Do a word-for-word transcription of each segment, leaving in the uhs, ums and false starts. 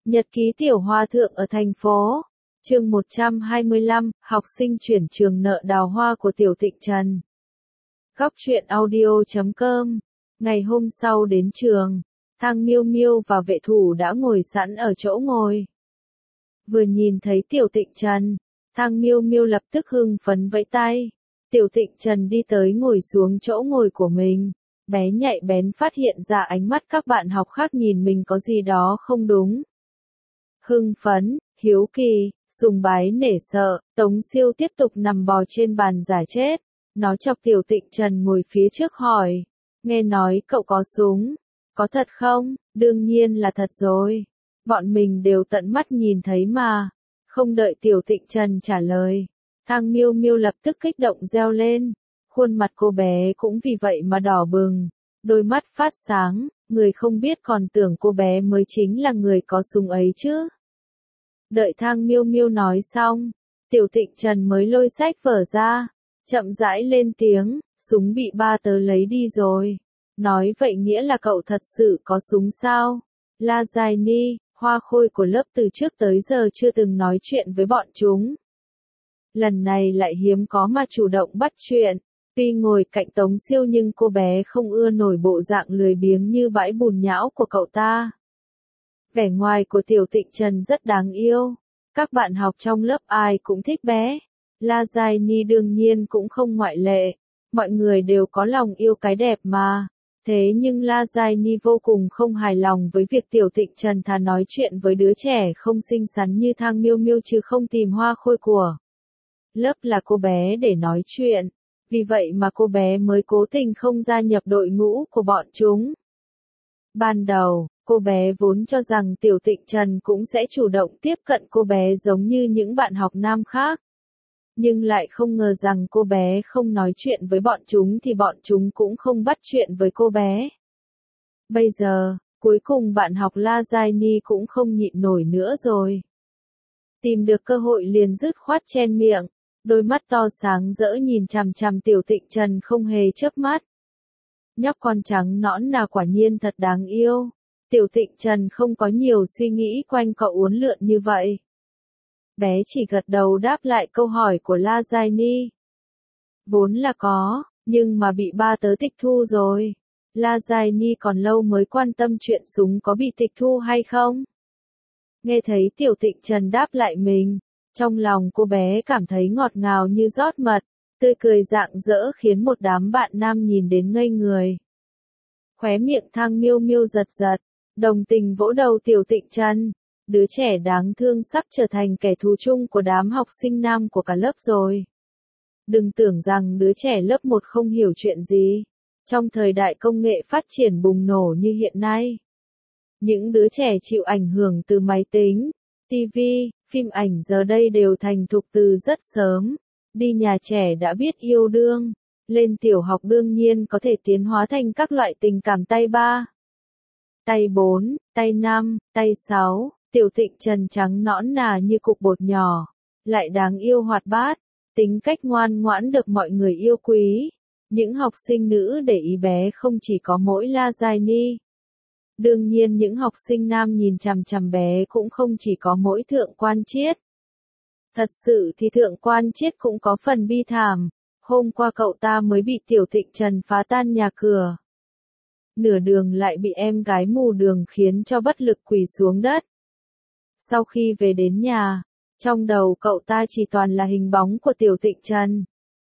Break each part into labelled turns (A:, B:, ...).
A: Nhật ký tiểu hòa thượng ở thành phố. Chương một trăm hai mươi lăm, học sinh chuyển trường nợ đào hoa của Tiểu Tịnh Trần. Góc truyện audio chấm com. Ngày hôm sau đến trường, Thang Miêu Miêu và vệ thủ đã ngồi sẵn ở chỗ ngồi. Vừa nhìn thấy Tiểu Tịnh Trần, Thang Miêu Miêu lập tức hưng phấn vẫy tay. Tiểu Tịnh Trần đi tới ngồi xuống chỗ ngồi của mình. Bé nhạy bén phát hiện ra ánh mắt các bạn học khác nhìn mình có gì đó không đúng. Hưng phấn, hiếu kỳ, sùng bái nể sợ, Tống Siêu tiếp tục nằm bò trên bàn giả chết. Nó chọc Tiểu Tịnh Trần ngồi phía trước hỏi. Nghe nói cậu có súng. Có thật không? Đương nhiên là thật rồi. Bọn mình đều tận mắt nhìn thấy mà. Không đợi Tiểu Tịnh Trần trả lời, Thang Miêu Miêu lập tức kích động reo lên. Khuôn mặt cô bé cũng vì vậy mà đỏ bừng. Đôi mắt phát sáng, người không biết còn tưởng cô bé mới chính là người có súng ấy chứ. Đợi Thang Miêu Miêu nói xong, Tiểu Tịnh Trần mới lôi sách vở ra, chậm rãi lên tiếng, súng bị ba tớ lấy đi rồi. Nói vậy nghĩa là cậu thật sự có súng sao? La Giai Ni, hoa khôi của lớp từ trước tới giờ chưa từng nói chuyện với bọn chúng. Lần này lại hiếm có mà chủ động bắt chuyện. Tuy ngồi cạnh Tống Siêu nhưng cô bé không ưa nổi bộ dạng lười biếng như bãi bùn nhão của cậu ta. Vẻ ngoài của Tiểu Tịnh Trần rất đáng yêu. Các bạn học trong lớp ai cũng thích bé. La Giai Ni đương nhiên cũng không ngoại lệ. Mọi người đều có lòng yêu cái đẹp mà. Thế nhưng La Giai Ni vô cùng không hài lòng với việc Tiểu Tịnh Trần thà nói chuyện với đứa trẻ không xinh xắn như Thang Miêu Miêu chứ không tìm hoa khôi của lớp là cô bé để nói chuyện. Vì vậy mà cô bé mới cố tình không gia nhập đội ngũ của bọn chúng. Ban đầu, cô bé vốn cho rằng Tiểu Tịnh Trần cũng sẽ chủ động tiếp cận cô bé giống như những bạn học nam khác. Nhưng lại không ngờ rằng cô bé không nói chuyện với bọn chúng thì bọn chúng cũng không bắt chuyện với cô bé. Bây giờ, cuối cùng bạn học La Giai Ni cũng không nhịn nổi nữa rồi. Tìm được cơ hội liền dứt khoát chen miệng. Đôi mắt to sáng rỡ nhìn chằm chằm Tiểu Tịnh Trần không hề chớp mắt. Nhóc con trắng nõn là quả nhiên thật đáng yêu. Tiểu Tịnh Trần không có nhiều suy nghĩ quanh cậu uốn lượn như vậy. Bé chỉ gật đầu đáp lại câu hỏi của La Giai Ni. Vốn là có, nhưng mà bị ba tớ tịch thu rồi. La Giai Ni còn lâu mới quan tâm chuyện súng có bị tịch thu hay không. Nghe thấy Tiểu Tịnh Trần đáp lại mình. Trong lòng cô bé cảm thấy ngọt ngào như rót mật, tươi cười rạng rỡ khiến một đám bạn nam nhìn đến ngây người. Khóe miệng Thang Miêu Miêu giật giật, đồng tình vỗ đầu Tiểu Tịnh Trần. Đứa trẻ đáng thương sắp trở thành kẻ thù chung của đám học sinh nam của cả lớp rồi. Đừng tưởng rằng đứa trẻ lớp một không hiểu chuyện gì. Trong thời đại công nghệ phát triển bùng nổ như hiện nay, những đứa trẻ chịu ảnh hưởng từ máy tính, ti vi, phim ảnh giờ đây đều thành thục từ rất sớm. Đi nhà trẻ đã biết yêu đương, lên tiểu học đương nhiên có thể tiến hóa thành các loại tình cảm tay ba, tay bốn, tay năm, tay sáu. Tiểu Tịnh Trần trắng nõn nà như cục bột nhỏ, lại đáng yêu hoạt bát, tính cách ngoan ngoãn được mọi người yêu quý. Những học sinh nữ để ý bé không chỉ có mỗi La Giai Ni. Đương nhiên những học sinh nam nhìn chằm chằm bé cũng không chỉ có mỗi Thượng Quan Chiết. Thật sự thì Thượng Quan Chiết cũng có phần bi thảm. Hôm qua cậu ta mới bị Tiểu Tịnh Trần phá tan nhà cửa. Nửa đường lại bị em gái mù đường khiến cho bất lực quỳ xuống đất. Sau khi về đến nhà, trong đầu cậu ta chỉ toàn là hình bóng của Tiểu Tịnh Trần.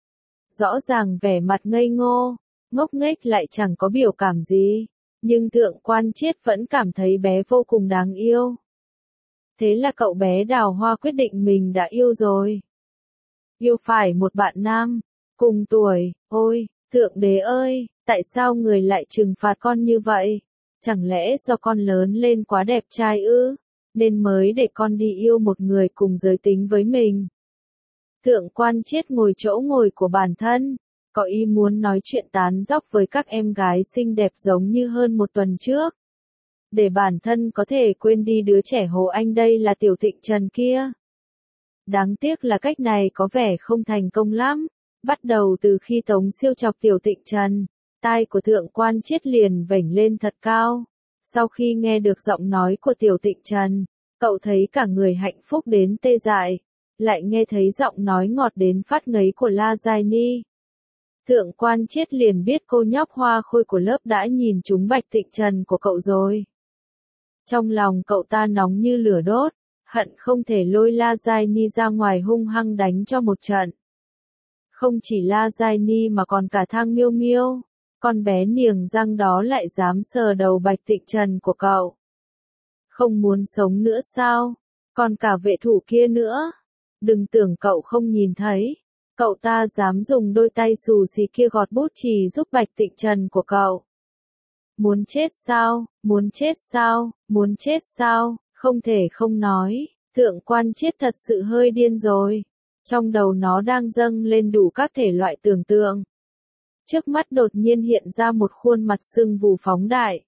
A: Rõ ràng vẻ mặt ngây ngô, ngốc nghếch lại chẳng có biểu cảm gì. Nhưng Thượng Quan Chiết vẫn cảm thấy bé vô cùng đáng yêu. Thế là cậu bé Đào Hoa quyết định mình đã yêu rồi. Yêu phải một bạn nam, cùng tuổi. Ôi, Thượng Đế ơi, tại sao người lại trừng phạt con như vậy? Chẳng lẽ do con lớn lên quá đẹp trai ư, nên mới để con đi yêu một người cùng giới tính với mình? Thượng Quan Chiết ngồi chỗ ngồi của bản thân. Có ý muốn nói chuyện tán dóc với các em gái xinh đẹp giống như hơn một tuần trước. Để bản thân có thể quên đi đứa trẻ Hồ Anh đây là Tiểu Tịnh Trần kia. Đáng tiếc là cách này có vẻ không thành công lắm. Bắt đầu từ khi Tống Siêu chọc Tiểu Tịnh Trần, tai của Thượng Quan Chiết liền vểnh lên thật cao. Sau khi nghe được giọng nói của Tiểu Tịnh Trần, Cậu thấy cả người hạnh phúc đến tê dại, lại nghe thấy giọng nói ngọt đến phát ngấy của La Giai Ni. Thượng quan Chiết liền biết cô nhóc hoa khôi của lớp đã nhìn trúng Bạch Tịnh Trần của cậu rồi. Trong lòng cậu ta nóng như lửa đốt, hận không thể lôi La Giai Ni ra ngoài hung hăng đánh cho một trận. Không chỉ La Giai Ni mà còn cả Thang Miêu Miêu, con bé niềng răng đó lại dám sờ đầu Bạch Tịnh Trần của cậu. Không muốn sống nữa sao? Còn cả vệ thủ kia nữa. Đừng tưởng cậu không nhìn thấy. Cậu ta dám dùng đôi tay xù xì kia gọt bút chì giúp Bạch Tịnh Trần của cậu. Muốn chết sao? Muốn chết sao? Muốn chết sao? Không thể không nói. Thượng quan Chiết thật sự hơi điên rồi. Trong đầu nó đang dâng lên đủ các thể loại tưởng tượng. Trước mắt đột nhiên hiện ra một khuôn mặt sưng vù phóng đại.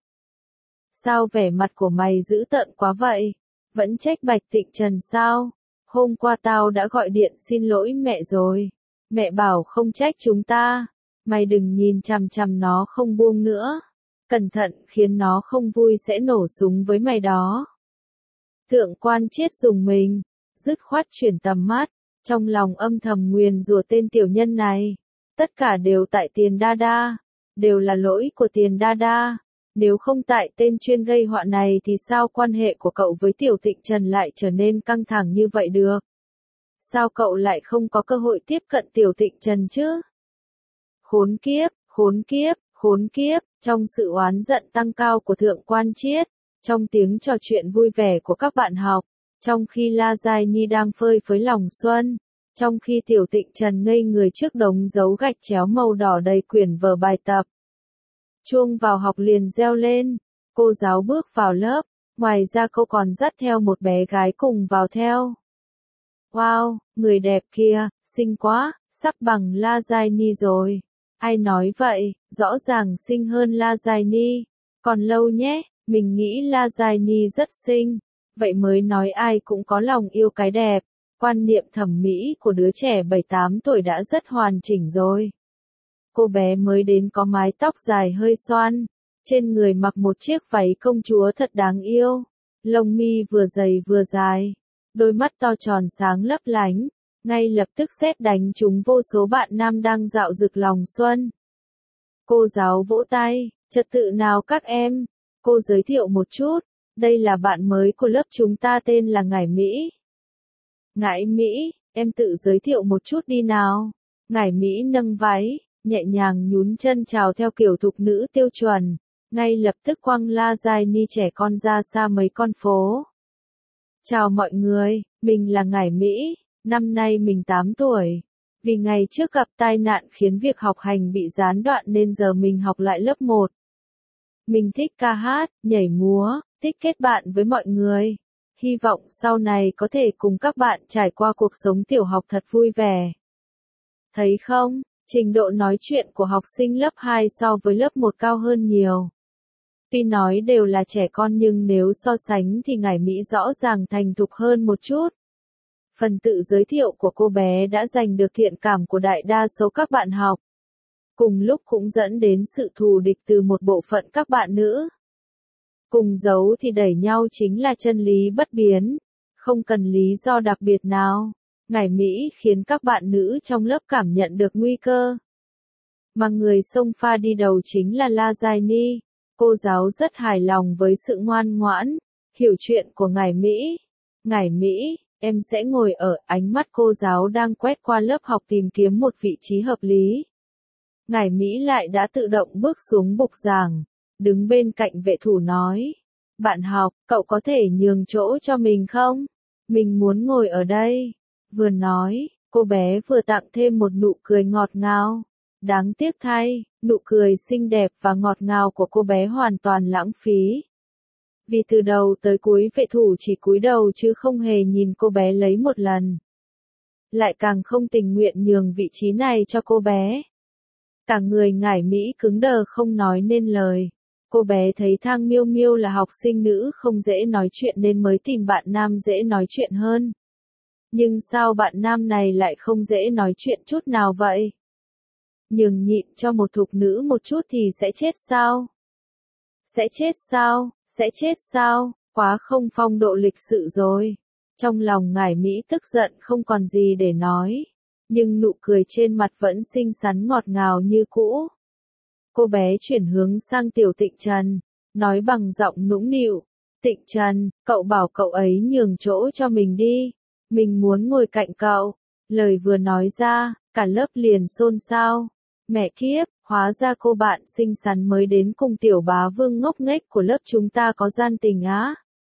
A: Sao vẻ mặt của mày dữ tợn quá vậy? Vẫn trách Bạch Tịnh Trần sao? Hôm qua tao đã gọi điện xin lỗi mẹ rồi. Mẹ bảo không trách chúng ta. Mày đừng nhìn chằm chằm nó không buông nữa. Cẩn thận khiến nó không vui sẽ nổ súng với mày đó. Thượng quan Chiết dùng mình, dứt khoát chuyển tầm mắt, trong lòng âm thầm nguyền rủa tên tiểu nhân này. Tất cả đều tại Tiền Đa Đa, đều là lỗi của Tiền Đa Đa. Nếu không tại tên chuyên gây họa này thì sao quan hệ của cậu với Tiểu Tịnh Trần lại trở nên căng thẳng như vậy được? Sao cậu lại không có cơ hội tiếp cận Tiểu Tịnh Trần chứ? Khốn kiếp, khốn kiếp, khốn kiếp, trong sự oán giận tăng cao của Thượng quan Chiết, trong tiếng trò chuyện vui vẻ của các bạn học, trong khi La Giai Ni đang phơi phới lòng xuân, trong khi Tiểu Tịnh Trần ngây người trước đống dấu gạch chéo màu đỏ đầy quyển vở bài tập. Chuông vào học liền reo lên, cô giáo bước vào lớp, ngoài ra cô còn dắt theo một bé gái cùng vào theo. Wow, người đẹp kia, xinh quá, sắp bằng La Giai Ni rồi. Ai nói vậy, rõ ràng xinh hơn La Giai Ni. Còn lâu nhé, mình nghĩ La Giai Ni rất xinh, vậy mới nói ai cũng có lòng yêu cái đẹp. Quan niệm thẩm mỹ của đứa trẻ bảy tám tuổi đã rất hoàn chỉnh rồi. Cô bé mới đến có mái tóc dài hơi xoăn, trên người mặc một chiếc váy công chúa thật đáng yêu, lông mi vừa dày vừa dài, đôi mắt to tròn sáng lấp lánh, ngay lập tức sét đánh trúng vô số bạn nam đang dạo rực lòng xuân. Cô giáo vỗ tay, trật tự nào các em, cô giới thiệu một chút, đây là bạn mới của lớp chúng ta tên là Ngải Mỹ. Ngải Mỹ, em tự giới thiệu một chút đi nào. Ngải Mỹ nâng váy, nhẹ nhàng nhún chân chào theo kiểu thục nữ tiêu chuẩn, ngay lập tức quăng La Giai Ni trẻ con ra xa mấy con phố. Chào mọi người, mình là Ngải Mỹ, năm nay mình tám tuổi. Vì ngày trước gặp tai nạn khiến việc học hành bị gián đoạn nên giờ mình học lại lớp một. Mình thích ca hát, nhảy múa, thích kết bạn với mọi người. Hy vọng sau này có thể cùng các bạn trải qua cuộc sống tiểu học thật vui vẻ. Thấy không, trình độ nói chuyện của học sinh lớp hai so với lớp một cao hơn nhiều. Tuy nói đều là trẻ con nhưng nếu so sánh thì Ngải Mỹ rõ ràng thành thục hơn một chút. Phần tự giới thiệu của cô bé đã giành được thiện cảm của đại đa số các bạn học. Cùng lúc cũng dẫn đến sự thù địch từ một bộ phận các bạn nữ. Cùng giấu thì đẩy nhau chính là chân lý bất biến, không cần lý do đặc biệt nào. Ngải Mỹ khiến các bạn nữ trong lớp cảm nhận được nguy cơ. Mà người xông pha đi đầu chính là La Giai Ni. Cô giáo rất hài lòng với sự ngoan ngoãn, hiểu chuyện của Ngải Mỹ. Ngải Mỹ, em sẽ ngồi ở, ánh mắt cô giáo đang quét qua lớp học tìm kiếm một vị trí hợp lý. Ngải Mỹ lại đã tự động bước xuống bục giảng, đứng bên cạnh vệ thủ nói. Bạn học, cậu có thể nhường chỗ cho mình không? Mình muốn ngồi ở đây. Vừa nói, cô bé vừa tặng thêm một nụ cười ngọt ngào. Đáng tiếc thay, nụ cười xinh đẹp và ngọt ngào của cô bé hoàn toàn lãng phí. Vì từ đầu tới cuối vệ thủ chỉ cúi đầu chứ không hề nhìn cô bé lấy một lần. Lại càng không tình nguyện nhường vị trí này cho cô bé. Cả người Ngải Mỹ cứng đờ không nói nên lời. Cô bé thấy Thang Miêu Miêu là học sinh nữ không dễ nói chuyện nên mới tìm bạn nam dễ nói chuyện hơn. Nhưng sao bạn nam này lại không dễ nói chuyện chút nào vậy? Nhường nhịn cho một thục nữ một chút thì sẽ chết sao? Sẽ chết sao? Sẽ chết sao? quá không phong độ lịch sự rồi. Trong lòng ngải Mỹ tức giận không còn gì để nói, nhưng nụ cười trên mặt vẫn xinh xắn ngọt ngào như cũ. Cô bé chuyển hướng sang Tiểu Tịnh Trần, nói bằng giọng nũng nịu, Tịnh Trần, cậu bảo cậu ấy nhường chỗ cho mình đi, mình muốn ngồi cạnh cậu. Lời vừa nói ra, cả lớp liền xôn xao. Mẹ kiếp, hóa ra cô bạn xinh xắn mới đến cùng tiểu bá vương ngốc nghếch của lớp chúng ta có gian tình á.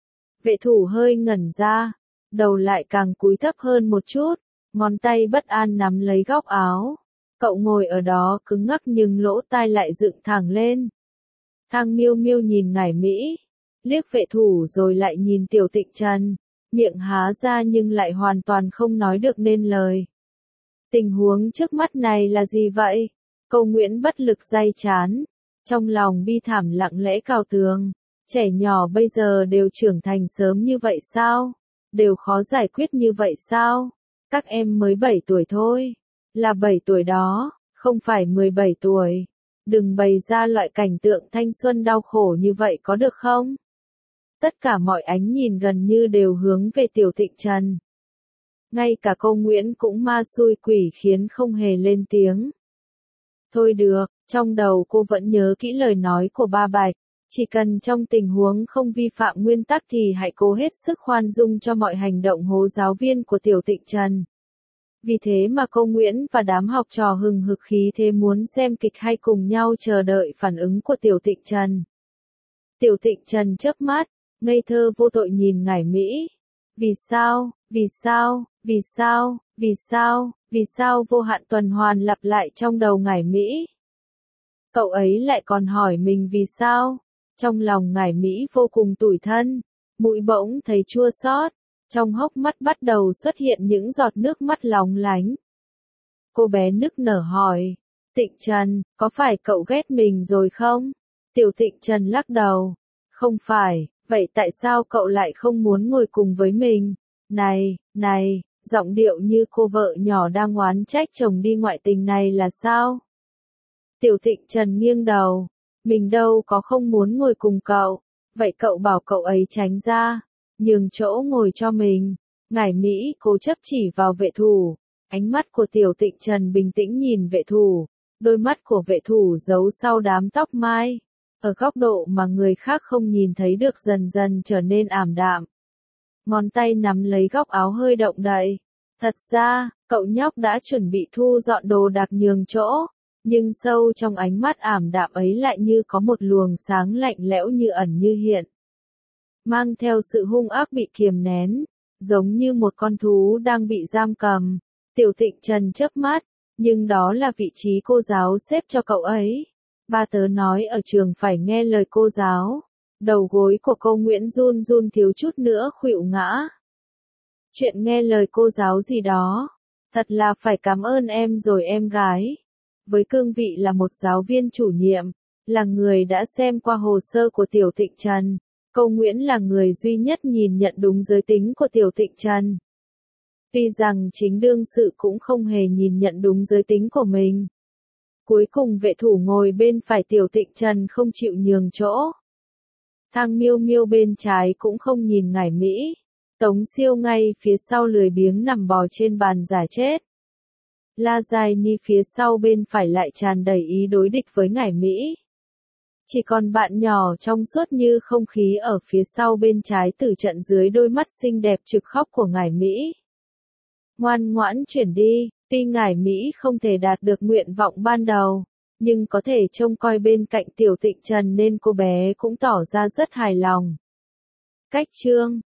A: Vệ thủ hơi ngẩn ra, đầu lại càng cúi thấp hơn một chút, ngón tay bất an nắm lấy góc áo. Cậu ngồi ở đó cứng ngắc nhưng lỗ tai lại dựng thẳng lên. Thang Miêu Miêu nhìn ngải Mỹ, liếc vệ thủ rồi lại nhìn Tiểu Tịnh Trần, miệng há ra nhưng lại hoàn toàn không nói được nên lời. Tình huống trước mắt này là gì vậy? Câu Nguyễn bất lực day chán, trong lòng bi thảm lặng lẽ cào tường. Trẻ nhỏ bây giờ đều trưởng thành sớm như vậy sao? Đều khó giải quyết như vậy sao? Các em mới bảy tuổi thôi. Là bảy tuổi đó, không phải mười bảy tuổi. Đừng bày ra loại cảnh tượng thanh xuân đau khổ như vậy có được không? Tất cả mọi ánh nhìn gần như đều hướng về Tiểu Tịnh Trần. Ngay cả Câu Nguyễn cũng ma xui quỷ khiến không hề lên tiếng. Thôi được, trong đầu cô vẫn nhớ kỹ lời nói của ba Bạch. Chỉ cần trong tình huống không vi phạm nguyên tắc thì hãy cố hết sức khoan dung cho mọi hành động hố giáo viên của Tiểu Tịnh Trần. Vì thế mà Câu Nguyễn và đám học trò hừng hực khí thế muốn xem kịch hay cùng nhau chờ đợi phản ứng của Tiểu Tịnh Trần. Tiểu Tịnh Trần chớp mắt, ngây thơ vô tội nhìn ngải Mỹ. Vì sao, vì sao, vì sao, vì sao, vì sao vô hạn tuần hoàn lặp lại trong đầu ngải Mỹ. Cậu ấy lại còn hỏi mình vì sao. Trong lòng ngải Mỹ vô cùng tủi thân, mũi bỗng thấy chua xót, trong hốc mắt bắt đầu xuất hiện những giọt nước mắt lóng lánh. Cô bé nức nở hỏi, Tịnh Trần, có phải cậu ghét mình rồi không? Tiểu Tịnh Trần lắc đầu, không phải, vậy tại sao cậu lại không muốn ngồi cùng với mình? Này, này, giọng điệu như cô vợ nhỏ đang oán trách chồng đi ngoại tình này là sao? Tiểu Tịnh Trần nghiêng đầu. Mình đâu có không muốn ngồi cùng cậu, vậy cậu bảo cậu ấy tránh ra, nhường chỗ ngồi cho mình. Ngải Mỹ cố chấp chỉ vào vệ thủ, ánh mắt của Tiểu Tịnh Trần bình tĩnh nhìn vệ thủ, đôi mắt của vệ thủ giấu sau đám tóc mai, ở góc độ mà người khác không nhìn thấy được dần dần trở nên ảm đạm. Ngón tay nắm lấy góc áo hơi động đậy, thật ra, cậu nhóc đã chuẩn bị thu dọn đồ đạc nhường chỗ. Nhưng sâu trong ánh mắt ảm đạm ấy lại như có một luồng sáng lạnh lẽo như ẩn như hiện. Mang theo sự hung ác bị kiềm nén, giống như một con thú đang bị giam cầm. Tiểu Tịnh Trần chớp mắt, nhưng đó là vị trí cô giáo xếp cho cậu ấy. Ba tớ nói ở trường phải nghe lời cô giáo. Đầu gối của Câu Nguyễn run run thiếu chút nữa khuỵu ngã. Chuyện nghe lời cô giáo gì đó, thật là phải cảm ơn em rồi em gái. Với cương vị là một giáo viên chủ nhiệm, là người đã xem qua hồ sơ của Tiểu Tịnh Trần, Câu Nguyễn là người duy nhất nhìn nhận đúng giới tính của Tiểu Tịnh Trần. Tuy rằng chính đương sự cũng không hề nhìn nhận đúng giới tính của mình. Cuối cùng vệ thủ ngồi bên phải Tiểu Tịnh Trần không chịu nhường chỗ. Thang Miêu Miêu bên trái cũng không nhìn ngải Mỹ. Tống Siêu ngay phía sau lười biếng nằm bò trên bàn giả chết. La Giai Ni phía sau bên phải lại tràn đầy ý đối địch với ngải Mỹ. Chỉ còn bạn nhỏ trong suốt như không khí ở phía sau bên trái tử trận dưới đôi mắt xinh đẹp trực khóc của ngải Mỹ. Ngoan ngoãn chuyển đi, tuy ngải Mỹ không thể đạt được nguyện vọng ban đầu, nhưng có thể trông coi bên cạnh Tiểu Tịnh Trần nên cô bé cũng tỏ ra rất hài lòng. Cách chương